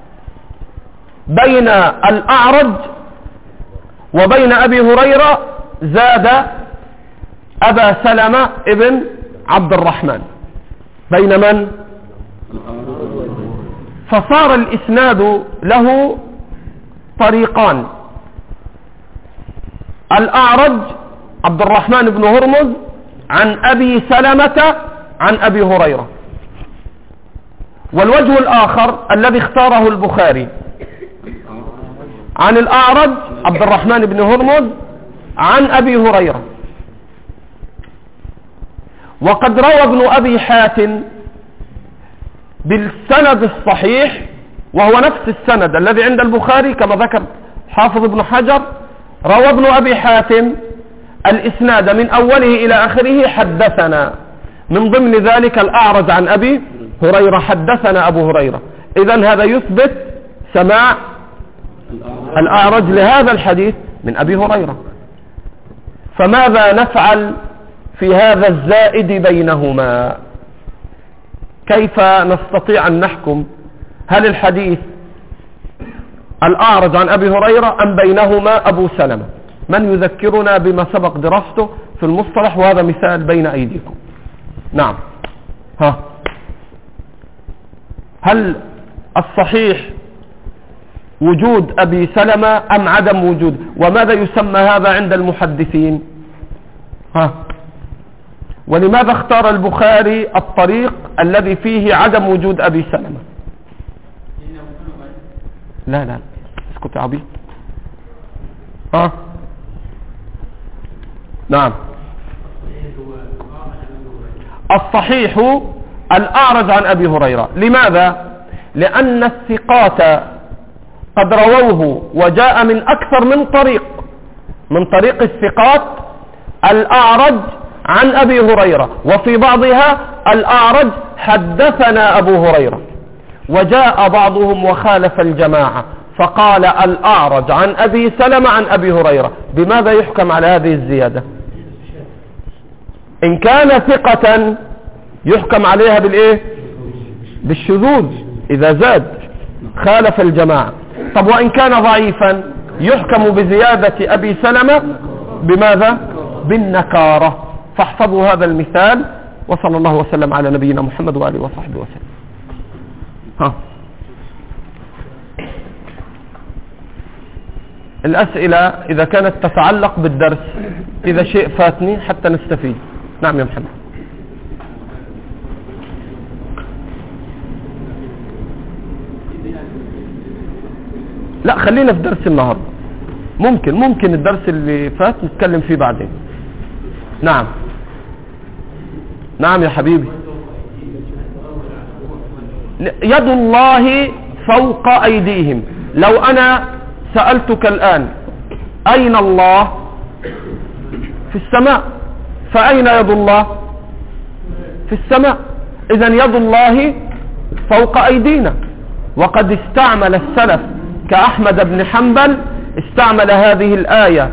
بين الأعرج وبين أبي هريرة زاد أبا سلمة ابن عبد الرحمن بين من؟ فصار الإسناد له طريقان: الأعرج عبد الرحمن بن هرمز عن أبي سلمة عن أبي هريرة. والوجه الآخر الذي اختاره البخاري عن الأعرج عبد الرحمن بن هرمز عن أبي هريرة. وقد روى ابن أبي حاتم بالسند الصحيح وهو نفس السند الذي عند البخاري كما ذكر حافظ ابن حجر. روى ابن أبي حاتم الإسناد من أوله إلى آخره حدثنا، من ضمن ذلك الأعرج عن أبي هريرة حدثنا أبو هريرة. إذن هذا يثبت سماع الأعرج لهذا الحديث من أبي هريرة. فماذا نفعل في هذا الزائد بينهما؟ كيف نستطيع أن نحكم هل الحديث الأعرج عن أبي هريرة أم بينهما أبو سلمة؟ من يذكرنا بما سبق دراسته في المصطلح، وهذا مثال بين أيديكم. نعم، هل الصحيح وجود أبي سلمة أم عدم وجود؟ وماذا يسمى هذا عند المحدثين؟ ولماذا اختار البخاري الطريق الذي فيه عدم وجود أبي سلمة؟ لا اسكت يا عبيد. نعم، الصحيح الأعرج عن أبي هريرة. لماذا؟ لأن الثقات قد رووه وجاء من أكثر من طريق، من طريق الثقات الأعرج عن أبي هريرة، وفي بعضها الأعرج حدثنا أبو هريرة. وجاء بعضهم وخالف الجماعة فقال الأعرج عن أبي سلمة عن أبي هريرة. بماذا يحكم على هذه الزيادة؟ إن كان ثقة يحكم عليها بالإيه؟ بالشذوذ إذا زاد خالف الجماعة. طب وإن كان ضعيفا يحكم بزيادة أبي سلمة بماذا؟ بالنكارة. فاحفظوا هذا المثال، وصلى الله وسلم على نبينا محمد وآله وصحبه وسلم. الأسئلة إذا كانت تتعلق بالدرس، إذا شيء فاتني حتى نستفيد. نعم يا محمد. لا، خلينا في درس النهاردة. ممكن الدرس اللي فات نتكلم فيه بعدين. نعم يا حبيبي. يد الله فوق أيديهم. لو أنا سألتك الآن أين الله؟ في السماء. فأين يد الله؟ في السماء. إذن يد الله فوق أيدينا. وقد استعمل السلف كأحمد بن حنبل استعمل هذه الآية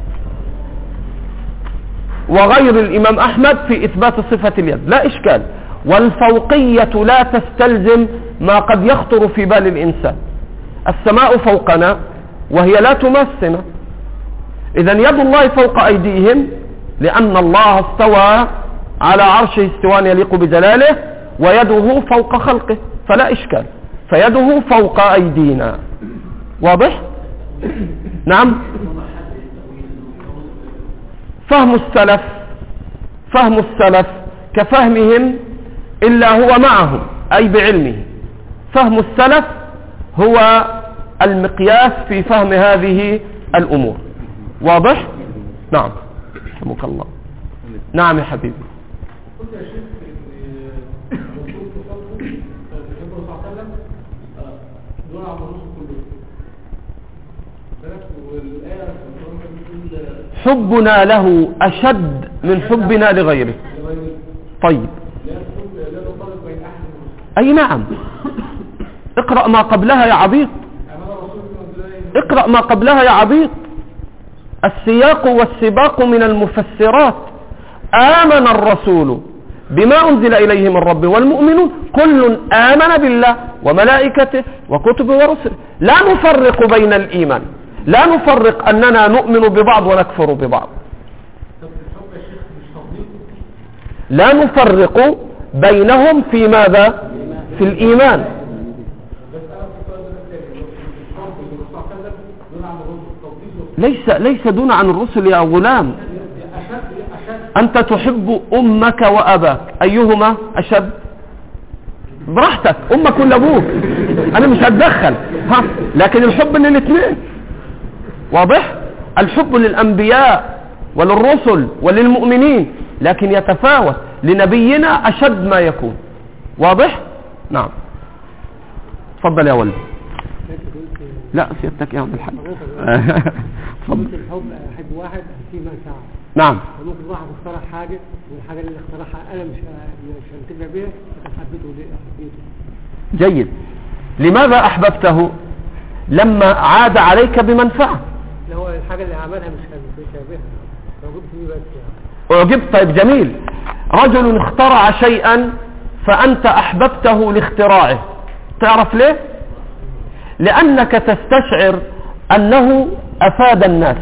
وغير الإمام أحمد في إثبات صفة اليد، لا إشكال. والفوقية لا تستلزم ما قد يخطر في بال الإنسان. السماء فوقنا وهي لا تمسنا. إذن يد الله فوق أيديهم لأن الله استوى على عرشه استواء يليق بجلاله، ويده فوق خلقه، فلا إشكال. فيده فوق أيدينا. واضح؟ نعم. فهم السلف كفهمهم إلا هو معهم، أي بعلمه. فهم السلف هو المقياس في فهم هذه الأمور. واضح؟ نعم، رحمك الله. نعم يا حبيبي. قلت يا شيخ ان المفروض تصدق النبي صلى الله عليه وسلم دون على الرسل كلهم. والايه حبنا له أشد من حبنا لغيره. طيب لا نفرق بين أحد الرسل. أي نعم، اقرأ ما قبلها يا عبيط، اقرأ ما قبلها يا عبيط. السياق والسباق من المفسرات. آمن الرسول بما أنزل إليه من ربه والمؤمنون كل آمن بالله وملائكته وكتبه ورسله لا نفرق بين الإيمان، لا نفرق أننا نؤمن ببعض ونكفر ببعض. لا نفرق بينهم في ماذا؟ في الإيمان. ليس دون عن الرسل يا غلام. أنت تحب أمك وأباك، أيهما أشد؟ براحتك، أمك ولا أبوك، أنا مش هتدخل، لكن الحب للاثنين واضح. الحب للأنبياء وللرسل وللمؤمنين، لكن يتفاوت، لنبينا أشد ما يكون. واضح؟ نعم. تفضل يا ولد. لا سيادتك يا عبد الحاج. ممكن الحب احب واحد في منفعه. نعم. ممكن واحد اخترع حاجه والحاجه اللي اخترعها انا مش هنتفع بيها، لكن حبيته ليه؟ حبيته. جيد. لماذا احببته؟ لما عاد عليك بمنفعه. اللي هو الحاجه اللي عملها مش بيشابهها، اعجبت بيه بس يعني. اعجبت. طيب جميل. رجل اخترع شيئا فانت احببته لاختراعه، تعرف ليه؟ لأنك تستشعر أنه أفاد الناس.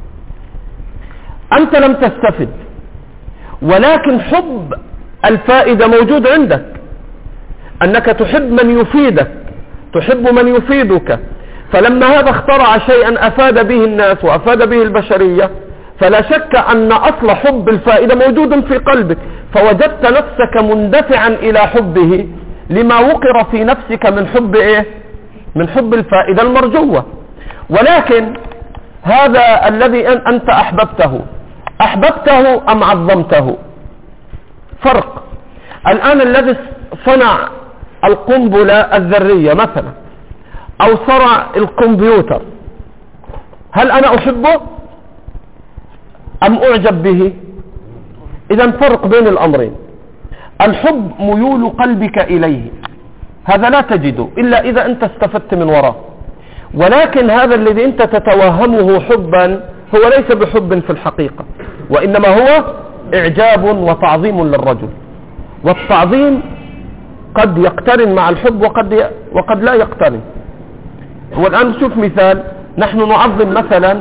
أنت لم تستفد، ولكن حب الفائدة موجود عندك، أنك تحب من يفيدك، تحب من يفيدك. فلما هذا اخترع شيئا أفاد به الناس وأفاد به البشرية، فلا شك أن أصل حب الفائدة موجود في قلبك، فوجدت نفسك مندفعا إلى حبه لما وقر في نفسك من حب إيه؟ من حب الفائدة المرجوة. ولكن هذا الذي أنت أحببته أم عظمته؟ فرق. الآن الذي صنع القنبلة الذرية مثلا أو صنع الكمبيوتر، هل أنا أحبه أم أعجب به؟ إذن فرق بين الأمرين. الحب ميول قلبك إليه، هذا لا تجده إلا إذا أنت استفدت من وراه. ولكن هذا الذي أنت تتوهمه حبا هو ليس بحب في الحقيقة، وإنما هو إعجاب وتعظيم للرجل. والتعظيم قد يقترن مع الحب وقد لا يقترن. والآن نشوف مثال. نحن نعظم مثلا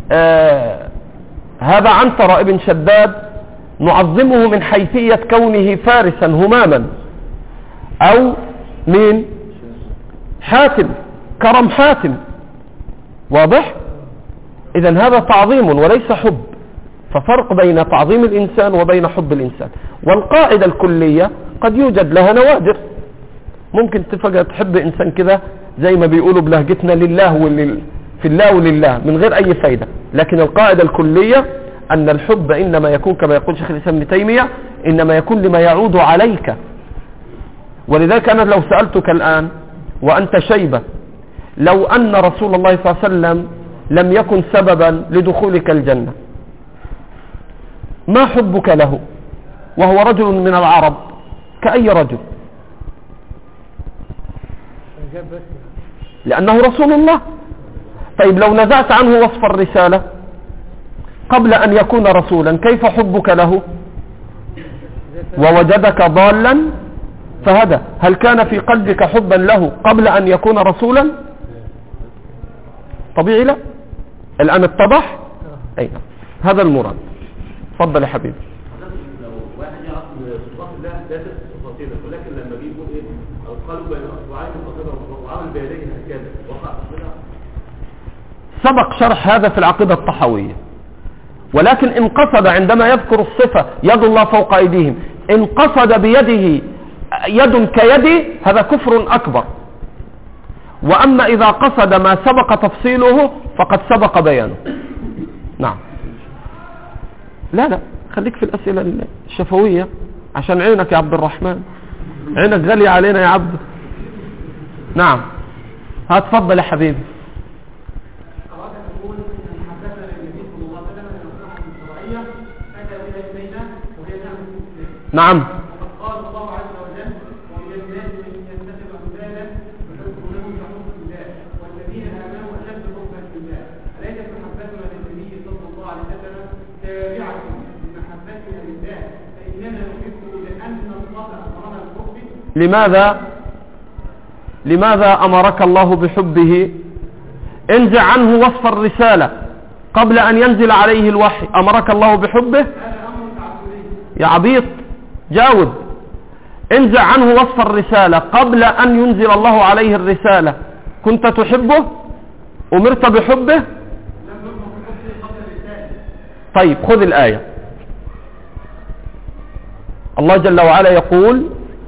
هذا عنتر ابن شداد، نعظمه من حيثية كونه فارسا هماما، أو مين؟ حاتم، كرم حاتم. واضح؟ إذن هذا تعظيم وليس حب. ففرق بين تعظيم الإنسان وبين حب الإنسان. والقاعدة الكلية قد يوجد لها نوادر، ممكن تفقد تحب إنسان كذا زي ما بيقولوا بلهجتنا لله في الله ولله من غير أي فايدة. لكن القاعدة الكلية أن الحب إنما يكون كما يقول شيخ الإسلام ابن تيمية، إنما يكون لما يعود عليك. ولذلك أنا لو سألتك الآن وأنت شيبة، لو أن رسول الله صلى الله عليه وسلم لم يكن سببا لدخولك الجنة، ما حبك له وهو رجل من العرب كأي رجل؟ لأنه رسول الله. طيب لو نزعت عنه وصف الرسالة قبل أن يكون رسولا، كيف حبك له؟ ووجدك ضالا فهدى. هل كان في قلبك حبا له قبل أن يكون رسولا؟ طبيعي لا. الآن اتضح؟ أين هذا المراد. تفضل يا حبيبي. لو واحد يعرف صفات الله لا صفاتين، ولكن لما بيقول ايه القلب بين اصبعين وعمل بيديه هكذا وقع منها. سبق شرح هذا في العقيدة الطحاوية. ولكن إن قصد عندما يذكر الصفة يد الله فوق أيديهم، إن قصد بيده يد كيدي هذا كفر أكبر. وأما إذا قصد ما سبق تفصيله فقد سبق بيانه. نعم. لا خليك في الأسئلة الشفوية عشان عينك يا عبد الرحمن، عينك غالية علينا يا عبد. نعم هتفضل يا حبيبي. نعم تابعة لمحبتنا لله فإننا نحبه لأن الله أمرنا بحبه. لماذا أمرك الله بحبه؟ انزع عنه وصف الرسالة قبل أن ينزل عليه الوحي. أمرك الله بحبه؟ يا عبيط جاوب. انزع عنه وصف الرسالة قبل أن ينزل الله عليه الرسالة. كنت تحبه؟ أمرت بحبه؟ طيب خذ الآية. الله جل وعلا يقول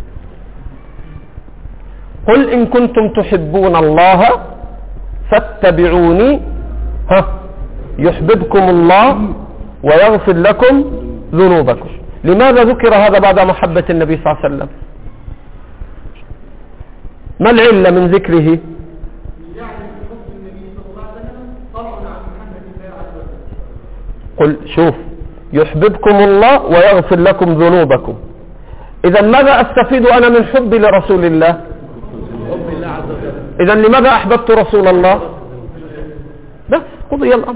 قل إن كنتم تحبون الله فاتبعوني يحببكم الله ويغفر لكم ذنوبكم. لماذا ذكر هذا بعد محبة النبي صلى الله عليه وسلم؟ ما العلة من ذكره؟ قل شوف يحببكم الله ويغفر لكم ذنوبكم. إذا ماذا أستفيد أنا من حبي لرسول الله؟ إذا لماذا أحببت رسول الله؟ بس قضي الأمر.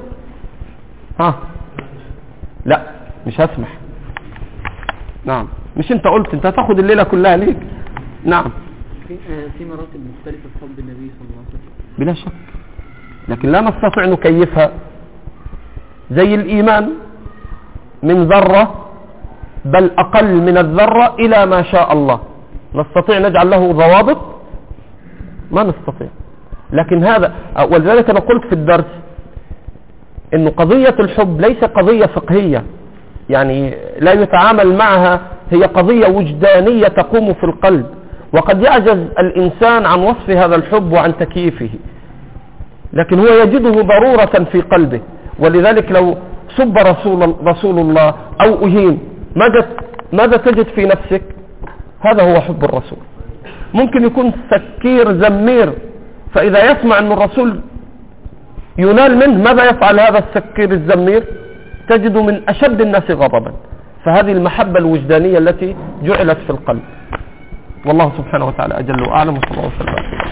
لا مش هسمح. نعم مش انت قلت انت هتاخد الليلة كلها ليك. نعم في مراتب مختلفة في حب النبي صلى الله عليه وسلم بلا شك، لكن لا نستطيع نكيفها. زي الإيمان من ذرة بل أقل من الذرة إلى ما شاء الله. نستطيع نجعل له ضوابط؟ ما نستطيع. لكن هذا ولذلك أنا قلت في الدرس إنه قضية الحب ليس قضية فقهية، يعني لا يتعامل معها، هي قضية وجدانية تقوم في القلب، وقد يعجز الإنسان عن وصف هذا الحب وعن تكييفه، لكن هو يجده ضرورة في قلبه. ولذلك لو سب رسول الله أو أهين ماذا تجد في نفسك؟ هذا هو حب الرسول. ممكن يكون سكير زمير، فإذا يسمع أن الرسول ينال منه ماذا يفعل هذا السكير الزمير؟ تجد من أشد الناس غضبا. فهذه المحبة الوجدانية التي جعلت في القلب. والله سبحانه وتعالى أجل وأعلم، وصلى الله وسلم.